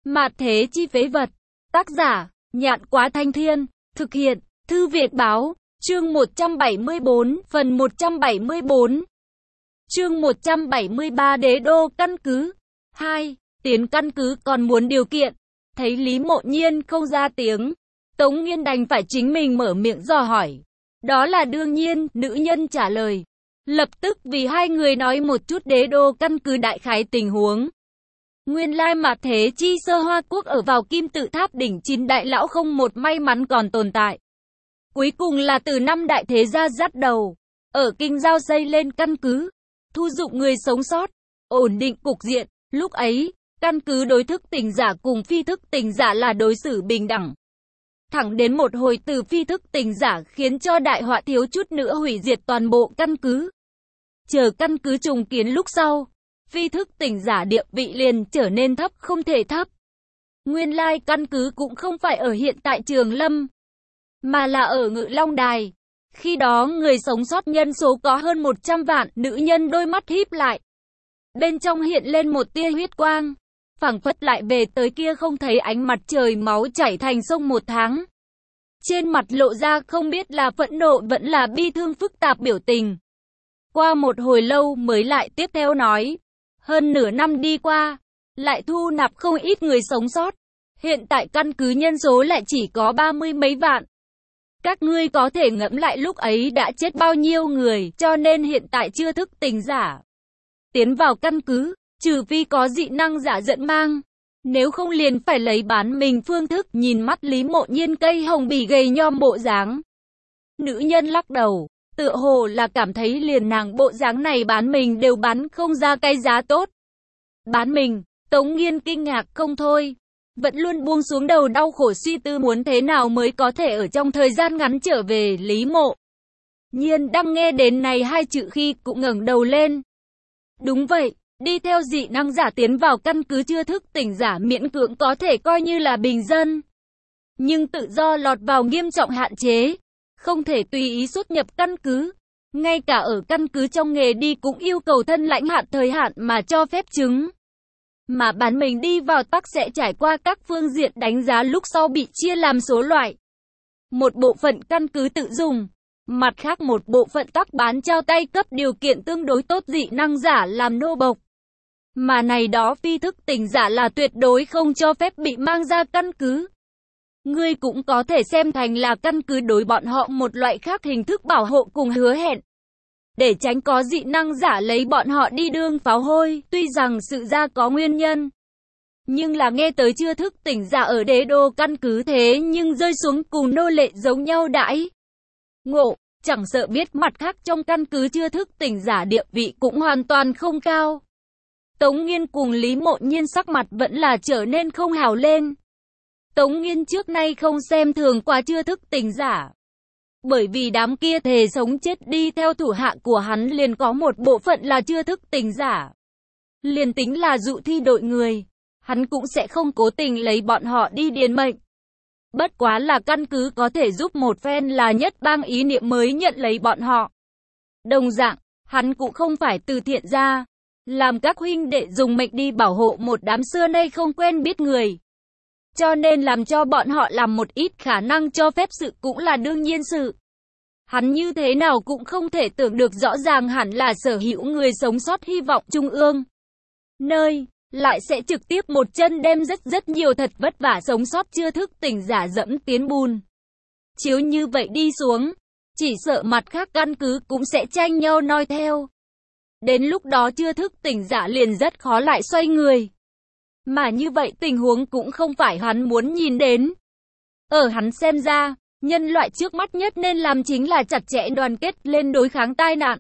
Mạt thế chi phế vật. Tác giả, Nhạn Quá Thanh Thiên. Thực hiện, Thư Việt Báo. Chương 174, phần 174. Chương 173 Đế đô căn cứ. 2. Tiến căn cứ còn muốn điều kiện. Thấy Lý Mộ Nhiên không ra tiếng, Tống Nghiên đành phải chính mình mở miệng dò hỏi. Đó là đương nhiên, nữ nhân trả lời. Lập tức vì hai người nói một chút đế đô căn cứ đại khái tình huống. Nguyên lai mạt thế chi sơ Hoa Quốc ở vào kim tự tháp đỉnh 9 đại lão không một may mắn còn tồn tại. Cuối cùng là từ 5 đại thế gia dắt đầu, ở kinh giao xây lên căn cứ, thu dụng người sống sót, ổn định cục diện. Lúc ấy, căn cứ đối thức tỉnh giả cùng phi thức tỉnh giả là đối xử bình đẳng. Thẳng đến một hồi từ phi thức tỉnh giả khiến cho đại họa thiếu chút nữa hủy diệt toàn bộ căn cứ. Chờ căn cứ trùng kiến lúc sau, phi thức tỉnh giả địa vị liền trở nên thấp không thể thấp. Nguyên lai căn cứ cũng không phải ở hiện tại Trường Lâm, mà là ở Ngự Long Đài. Khi đó người sống sót nhân số có hơn 100 vạn, nữ nhân đôi mắt híp lại. Bên trong hiện lên một tia huyết quang, phảng phất lại về tới kia không thấy ánh mặt trời máu chảy thành sông 1 tháng. Trên mặt lộ ra không biết là phẫn nộ vẫn là bi thương phức tạp biểu tình. Qua một hồi lâu mới lại tiếp theo nói. Hơn nửa năm đi qua, lại thu nạp không ít người sống sót. Hiện tại căn cứ nhân số lại chỉ có 30 mấy vạn. Các ngươi có thể ngẫm lại lúc ấy đã chết bao nhiêu người, cho nên hiện tại chưa thức tỉnh giả tiến vào căn cứ, trừ phi có dị năng giả dẫn mang. Nếu không liền phải lấy bán mình phương thức. Nhìn mắt Lý Mộ Nhiên cây hồng bì gầy nhom bộ dáng, nữ nhân lắc đầu, tựa hồ là cảm thấy liền nàng bộ dáng này bán mình đều bán không ra cái giá tốt. Bán mình? Tống Nghiên kinh ngạc không thôi, vẫn luôn buông xuống đầu đau khổ suy tư muốn thế nào mới có thể ở trong thời gian ngắn trở về. Lý Mộ Nhiên đang nghe đến này hai chữ khi cũng ngẩng đầu lên. Đúng vậy, đi theo dị năng giả tiến vào căn cứ chưa thức tỉnh giả miễn cưỡng có thể coi như là bình dân. Nhưng tự do lọt vào nghiêm trọng hạn chế, không thể tùy ý xuất nhập căn cứ. Ngay cả ở căn cứ trong nghề đi cũng yêu cầu thân lãnh hạn thời hạn mà cho phép chứng. Mà bán mình đi vào tắc sẽ trải qua các phương diện đánh giá lúc sau bị chia làm số loại. Một bộ phận căn cứ tự dùng, mặt khác một bộ phận tắc bán trao tay cấp điều kiện tương đối tốt dị năng giả làm nô bộc. Mà này đó phi thức tỉnh giả là tuyệt đối không cho phép bị mang ra căn cứ. Ngươi cũng có thể xem thành là căn cứ đối bọn họ một loại khác hình thức bảo hộ cùng hứa hẹn. Để tránh có dị năng giả lấy bọn họ đi đương pháo hôi, tuy rằng sự ra có nguyên nhân. Nhưng là nghe tới chưa thức tỉnh giả ở đế đô căn cứ thế nhưng rơi xuống cùng nô lệ giống nhau đãi. Ngộ, chẳng sợ biết mặt khác trong căn cứ chưa thức tỉnh giả địa vị cũng hoàn toàn không cao. Tống Nghiên cùng Lý Mộ Nhiên sắc mặt vẫn là trở nên không hào lên. Tống Nghiên trước nay không xem thường qua chưa thức tỉnh giả. Bởi vì đám kia thề sống chết đi theo thủ hạ của hắn liền có một bộ phận là chưa thức tỉnh giả. Liền tính là dụ thi đội người, hắn cũng sẽ không cố tình lấy bọn họ đi điền mệnh. Bất quá là căn cứ có thể giúp một phen là nhất bang ý niệm mới nhận lấy bọn họ. Đồng dạng, hắn cũng không phải từ thiện ra, làm các huynh đệ dùng mệnh đi bảo hộ một đám xưa nay không quen biết người. Cho nên làm cho bọn họ làm một ít khả năng cho phép sự cũng là đương nhiên sự. Hắn như thế nào cũng không thể tưởng được rõ ràng hẳn là sở hữu người sống sót hy vọng trung ương. Nơi, lại sẽ trực tiếp một chân đem rất nhiều thật vất vả sống sót chưa thức tỉnh giả dẫm tiến bùn. Chiếu như vậy đi xuống, chỉ sợ mặt khác căn cứ cũng sẽ tranh nhau noi theo. Đến lúc đó chưa thức tỉnh giả liền rất khó lại xoay người. Mà như vậy tình huống cũng không phải hắn muốn nhìn đến. Ở hắn xem ra, nhân loại trước mắt nhất nên làm chính là chặt chẽ đoàn kết lên đối kháng tai nạn.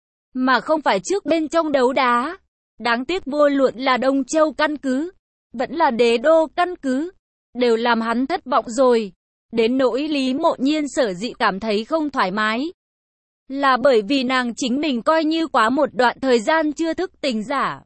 Mà không phải trước bên trong đấu đá. Đáng tiếc vô luận là Đông Châu căn cứ, vẫn là đế đô căn cứ, đều làm hắn thất vọng rồi. Đến nỗi Lý Mộ Nhiên sở dĩ cảm thấy không thoải mái, là bởi vì nàng chính mình coi như quá một đoạn thời gian chưa thức tỉnh giả.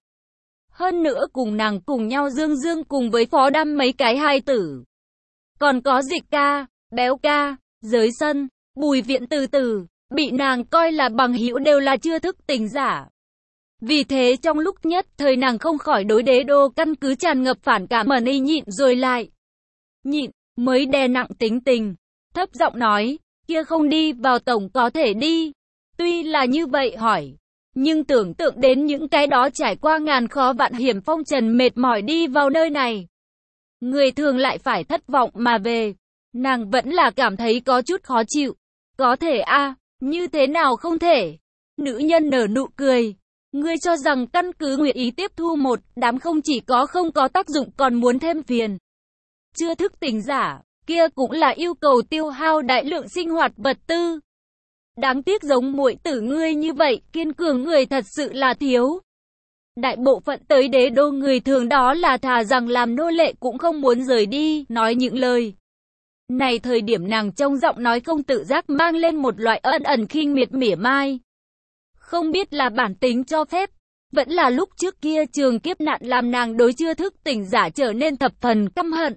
Hơn nữa cùng nàng cùng nhau dương cùng với Phó Đam mấy cái hài tử. Còn có Dịch ca, Béo ca, Giới Sân, Bùi Viện từ từ, bị nàng coi là bằng hữu đều là chưa thức tỉnh giả. Vì thế trong lúc nhất thời nàng không khỏi đối đế đô căn cứ tràn ngập phản cảm mà y nhịn rồi lại. Nhịn, mới đè nặng tính tình. Thấp giọng nói, kia không đi vào tổng có thể đi. Tuy là như vậy hỏi. Nhưng tưởng tượng đến những cái đó trải qua ngàn khó vạn hiểm phong trần mệt mỏi đi vào nơi này. Người thường lại phải thất vọng mà về. Nàng vẫn là cảm thấy có chút khó chịu. Có thể a, như thế nào không thể? Nữ nhân nở nụ cười. Ngươi cho rằng căn cứ nguyện ý tiếp thu một đám không chỉ có không có tác dụng còn muốn thêm phiền. Chưa thức tỉnh giả, kia cũng là yêu cầu tiêu hao đại lượng sinh hoạt vật tư. Đáng tiếc giống muội tử ngươi như vậy, kiên cường người thật sự là thiếu. Đại bộ phận tới đế đô người thường đó là thà rằng làm nô lệ cũng không muốn rời đi, nói những lời. Này thời điểm nàng trong giọng nói không tự giác mang lên một loại ẩn ẩn khinh miệt mỉa mai. Không biết là bản tính cho phép, vẫn là lúc trước kia trường kiếp nạn làm nàng đối chưa thức tỉnh giả trở nên thập phần căm hận.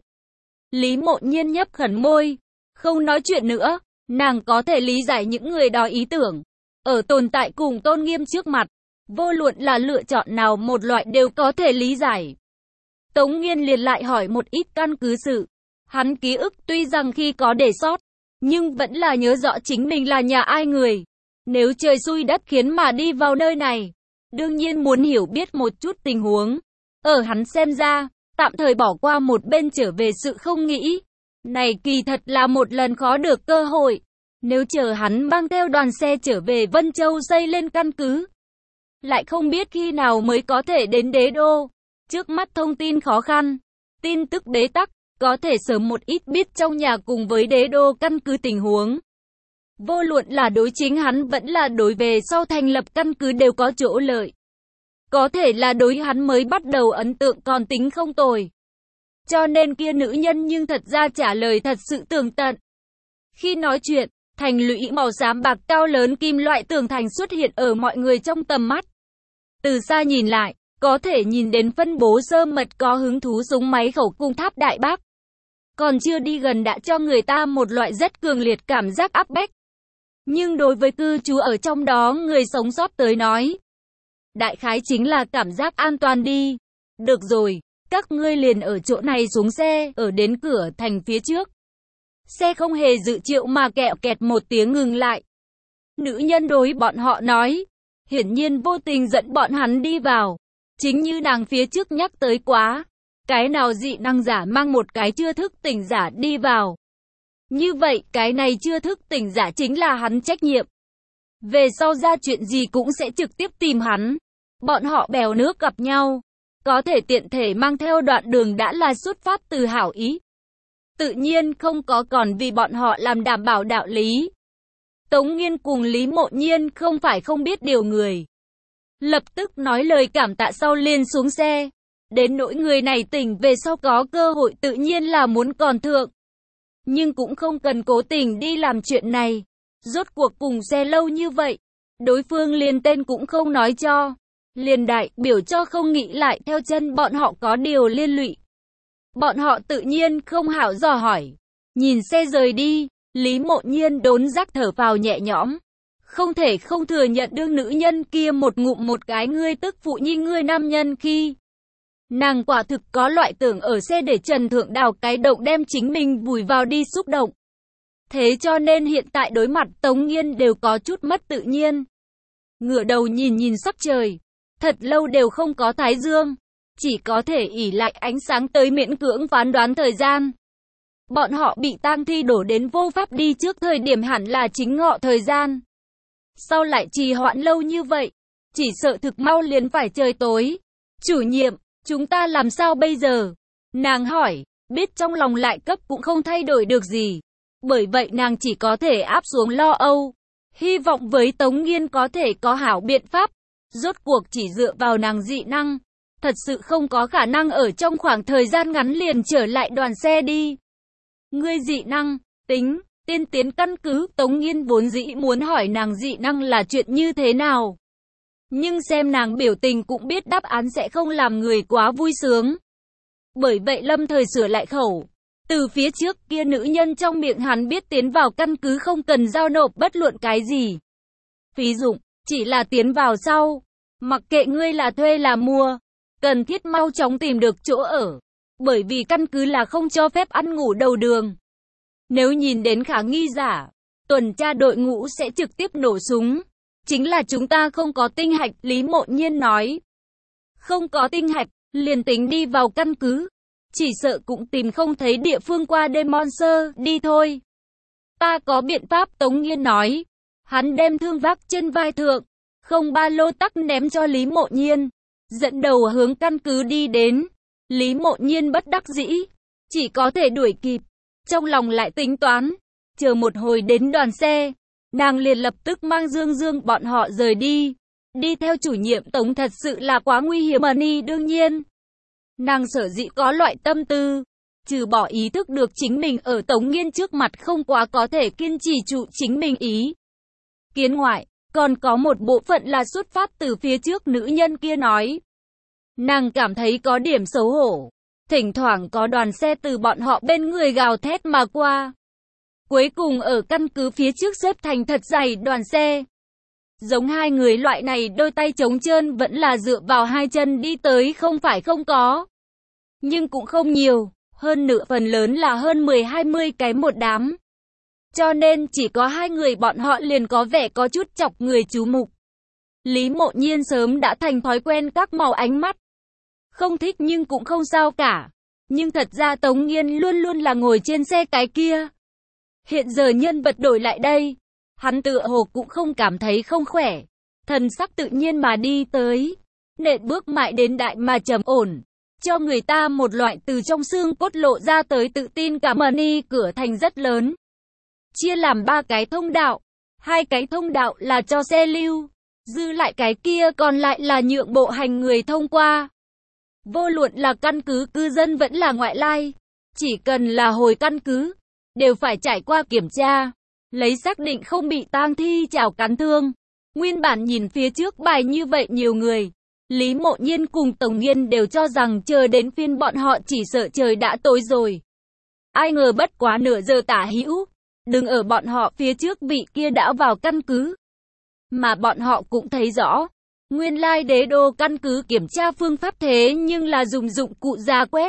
Lý Mộ Nhiên nhấp khẩn môi, không nói chuyện nữa, nàng có thể lý giải những người đó ý tưởng. Ở tồn tại cùng tôn nghiêm trước mặt, vô luận là lựa chọn nào một loại đều có thể lý giải. Tống Nghiên liền lại hỏi một ít căn cứ sự. Hắn ký ức tuy rằng khi có để sót, nhưng vẫn là nhớ rõ chính mình là nhà ai người. Nếu trời xui đất khiến mà đi vào nơi này, đương nhiên muốn hiểu biết một chút tình huống. Ở hắn xem ra, tạm thời bỏ qua một bên trở về sự không nghĩ. Này kỳ thật là một lần khó được cơ hội. Nếu chờ hắn mang theo đoàn xe trở về Vân Châu xây lên căn cứ, lại không biết khi nào mới có thể đến đế đô. Trước mắt thông tin khó khăn, tin tức bế tắc, có thể sớm một ít biết trong nhà cùng với đế đô căn cứ tình huống. Vô luận là đối chính hắn vẫn là đối về sau thành lập căn cứ đều có chỗ lợi. Có thể là đối hắn mới bắt đầu ấn tượng còn tính không tồi. Cho nên kia nữ nhân nhưng thật ra trả lời thật sự tường tận. Khi nói chuyện, thành lũy màu xám bạc cao lớn kim loại tường thành xuất hiện ở mọi người trong tầm mắt. Từ xa nhìn lại, có thể nhìn đến phân bố sơ mật có hứng thú súng máy khẩu cung tháp Đại Bác. Còn chưa đi gần đã cho người ta một loại rất cường liệt cảm giác áp bách. Nhưng đối với cư trú ở trong đó người sống sót tới nói, đại khái chính là cảm giác an toàn đi. Được rồi, các ngươi liền ở chỗ này xuống xe, ở đến cửa thành phía trước. Xe không hề dự triệu mà kẹo kẹt một tiếng ngừng lại. Nữ nhân đối bọn họ nói, hiển nhiên vô tình dẫn bọn hắn đi vào. Chính như nàng phía trước nhắc tới quá, cái nào dị năng giả mang một cái chưa thức tỉnh giả đi vào. Như vậy, cái này chưa thức tỉnh giả chính là hắn trách nhiệm. Về sau ra chuyện gì cũng sẽ trực tiếp tìm hắn. Bọn họ bèo nước gặp nhau, có thể tiện thể mang theo đoạn đường đã là xuất phát từ hảo ý. Tự nhiên không có còn vì bọn họ làm đảm bảo đạo lý. Tống Nghiên cùng Lý Mộ Nhiên không phải không biết điều người. Lập tức nói lời cảm tạ sau liền xuống xe. Đến nỗi người này tỉnh về sau có cơ hội tự nhiên là muốn còn thượng. Nhưng cũng không cần cố tình đi làm chuyện này. Rốt cuộc cùng xe lâu như vậy, đối phương liền tên cũng không nói cho. Liền đại biểu cho không nghĩ lại theo chân bọn họ có điều liên lụy. Bọn họ tự nhiên không hảo dò hỏi. Nhìn xe rời đi, Lý Mộ Nhiên đốn giác thở phào nhẹ nhõm. Không thể không thừa nhận đương nữ nhân kia một ngụm một cái ngươi tức phụ như ngươi nam nhân khi. Nàng quả thực có loại tưởng ở xe để Trần Thượng đào cái động đem chính mình vùi vào đi xúc động. Thế cho nên hiện tại đối mặt Tống Nghiên đều có chút mất tự nhiên. Ngửa đầu nhìn nhìn sắc trời. Thật lâu đều không có thái dương. Chỉ có thể ỷ lại ánh sáng tới miễn cưỡng phán đoán thời gian. Bọn họ bị tang thi đổ đến vô pháp đi trước thời điểm hẳn là chính ngọ thời gian. Sao lại trì hoãn lâu như vậy? Chỉ sợ thực mau liền phải trời tối. Chủ nhiệm, chúng ta làm sao bây giờ? Nàng hỏi, biết trong lòng lại cấp cũng không thay đổi được gì. Bởi vậy nàng chỉ có thể áp xuống lo âu. Hy vọng với Tống Nghiên có thể có hảo biện pháp. Rốt cuộc chỉ dựa vào nàng dị năng. Thật sự không có khả năng ở trong khoảng thời gian ngắn liền trở lại đoàn xe đi. Ngươi dị năng, tính, tiên tiến căn cứ. Tống Nghiên vốn dĩ muốn hỏi nàng dị năng là chuyện như thế nào. Nhưng xem nàng biểu tình cũng biết đáp án sẽ không làm người quá vui sướng. Bởi vậy lâm thời sửa lại khẩu. Từ phía trước kia nữ nhân trong miệng hắn biết tiến vào căn cứ không cần giao nộp bất luận cái gì. Phí dụng, chỉ là tiến vào sau. Mặc kệ ngươi là thuê là mua, cần thiết mau chóng tìm được chỗ ở. Bởi vì căn cứ là không cho phép ăn ngủ đầu đường. Nếu nhìn đến khả nghi giả, tuần tra đội ngũ sẽ trực tiếp nổ súng. Chính là chúng ta không có tinh hạch, Lý Mộ Nhiên nói. Không có tinh hạch, liền tính đi vào căn cứ. Chỉ sợ cũng tìm không thấy địa phương qua đêm Monster, đi thôi. Ta có biện pháp, Tống Nghiên nói. Hắn đem thương vác trên vai thượng, không ba lô tắc ném cho Lý Mộ Nhiên. Dẫn đầu hướng căn cứ đi đến. Lý Mộ Nhiên bất đắc dĩ, chỉ có thể đuổi kịp. Trong lòng lại tính toán, chờ một hồi đến đoàn xe, nàng liền lập tức mang Dương Dương bọn họ rời đi. Đi theo chủ nhiệm Tống thật sự là quá nguy hiểm. Đương nhiên, nàng sở dĩ có loại tâm tư, trừ bỏ ý thức được chính mình ở Tống Nghiên trước mặt không quá có thể kiên trì trụ chính mình ý kiến ngoại, còn có một bộ phận là xuất phát từ phía trước nữ nhân kia nói. Nàng cảm thấy có điểm xấu hổ. Thỉnh thoảng có đoàn xe từ bọn họ bên người gào thét mà qua. Cuối cùng ở căn cứ phía trước xếp thành thật dày đoàn xe. Giống hai người loại này đôi tay trống trơn vẫn là dựa vào hai chân đi tới không phải không có. Nhưng cũng không nhiều, hơn nửa phần lớn là hơn 10-20 cái một đám. Cho nên chỉ có hai người bọn họ liền có vẻ có chút chọc người chú mục. Lý Mộ Nhiên sớm đã thành thói quen các màu ánh mắt. Không thích nhưng cũng không sao cả. Nhưng thật ra Tống Nghiên luôn luôn là ngồi trên xe cái kia. Hiện giờ nhân vật đổi lại đây. Hắn tựa hồ cũng không cảm thấy không khỏe. Thần sắc tự nhiên mà đi tới. Nện bước mại đến đại mà trầm ổn. Cho người ta một loại từ trong xương cốt lộ ra tới tự tin. Cả cửa thành rất lớn. Chia làm 3 cái thông đạo. 2 cái thông đạo là cho xe lưu. Dư lại cái kia còn lại là nhượng bộ hành người thông qua. Vô luận là căn cứ cư dân vẫn là ngoại lai, chỉ cần là hồi căn cứ, đều phải trải qua kiểm tra, lấy xác định không bị tang thi chảo cắn thương. Nguyên bản nhìn phía trước bài như vậy nhiều người, Lý Mộ Nhiên cùng Tống Nghiên đều cho rằng chờ đến phiên bọn họ chỉ sợ trời đã tối rồi. Ai ngờ bất quá nửa giờ tả hữu, đừng ở bọn họ phía trước vị kia đã vào căn cứ. Mà bọn họ cũng thấy rõ. Nguyên lai đế đô căn cứ kiểm tra phương pháp thế nhưng là dùng dụng cụ ra quét.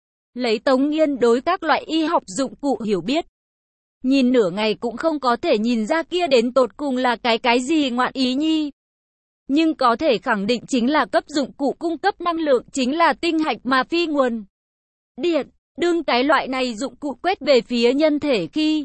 Lấy Tống Nghiên đối các loại y học dụng cụ hiểu biết. Nhìn nửa ngày cũng không có thể nhìn ra kia đến tột cùng là cái gì ngoạn ý nhi. Nhưng có thể khẳng định chính là cấp dụng cụ cung cấp năng lượng chính là tinh hạch mà phi nguồn điện. Đương cái loại này dụng cụ quét về phía nhân thể khi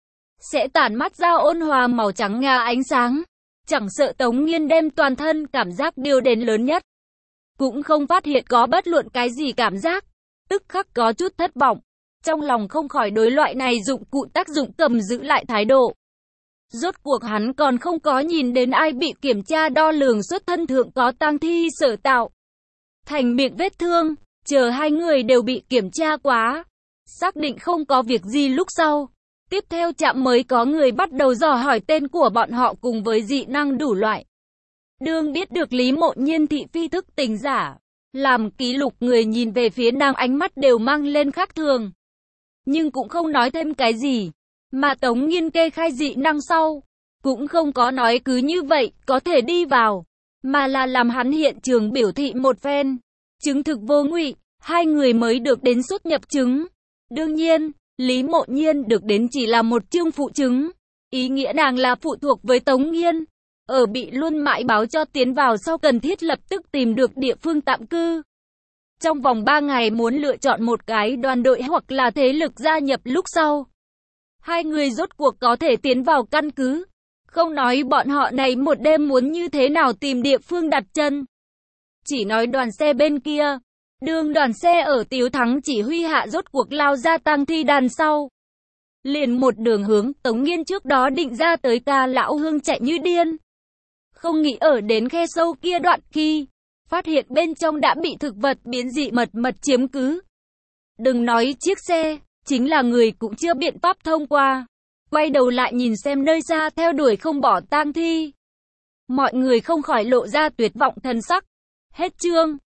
sẽ tản mắt ra ôn hòa màu trắng ngà ánh sáng. Chẳng sợ Tống Nghiên đem toàn thân cảm giác điều đến lớn nhất. Cũng không phát hiện có bất luận cái gì cảm giác. Tức khắc có chút thất vọng. Trong lòng không khỏi đối loại này dụng cụ tác dụng cầm giữ lại thái độ. Rốt cuộc hắn còn không có nhìn đến ai bị kiểm tra đo lường xuất thân thượng có tang thi sở tạo thành miệng vết thương. Chờ hai người đều bị kiểm tra quá. Xác định không có việc gì lúc sau. Tiếp theo trạm mới có người bắt đầu dò hỏi tên của bọn họ cùng với dị năng đủ loại. Đương biết được Lý Mộ Nhiên thị phi thức tỉnh giả, làm ký lục người nhìn về phía nàng ánh mắt đều mang lên khác thường. Nhưng cũng không nói thêm cái gì, mà Tống Nghiên kê khai dị năng sau, cũng không có nói cứ như vậy, có thể đi vào, mà là làm hắn hiện trường biểu thị một phen. Chứng thực vô ngụy, hai người mới được đến xuất nhập chứng. Đương nhiên, Lý Mộ Nhiên được đến chỉ là một chương phụ chứng, ý nghĩa nàng là phụ thuộc với Tống Nghiên. Ở bị luôn mãi báo cho tiến vào sau cần thiết lập tức tìm được địa phương tạm cư. Trong vòng 3 ngày muốn lựa chọn một cái đoàn đội hoặc là thế lực gia nhập lúc sau. Hai người rốt cuộc có thể tiến vào căn cứ. Không nói bọn họ này một đêm muốn như thế nào tìm địa phương đặt chân. Chỉ nói đoàn xe bên kia. Đường đoàn xe ở Tiếu Thắng chỉ huy hạ rốt cuộc lao ra tang thi đàn sau. Liền một đường hướng Tống Nghiên trước đó định ra tới Ca Lão Hương chạy như điên. Không nghĩ ở đến khe sâu kia đoạn khi, phát hiện bên trong đã bị thực vật biến dị mật chiếm cứ. Đừng nói chiếc xe, chính là người cũng chưa biện pháp thông qua. Quay đầu lại nhìn xem nơi xa theo đuổi không bỏ tang thi. Mọi người không khỏi lộ ra tuyệt vọng thần sắc. Hết chương.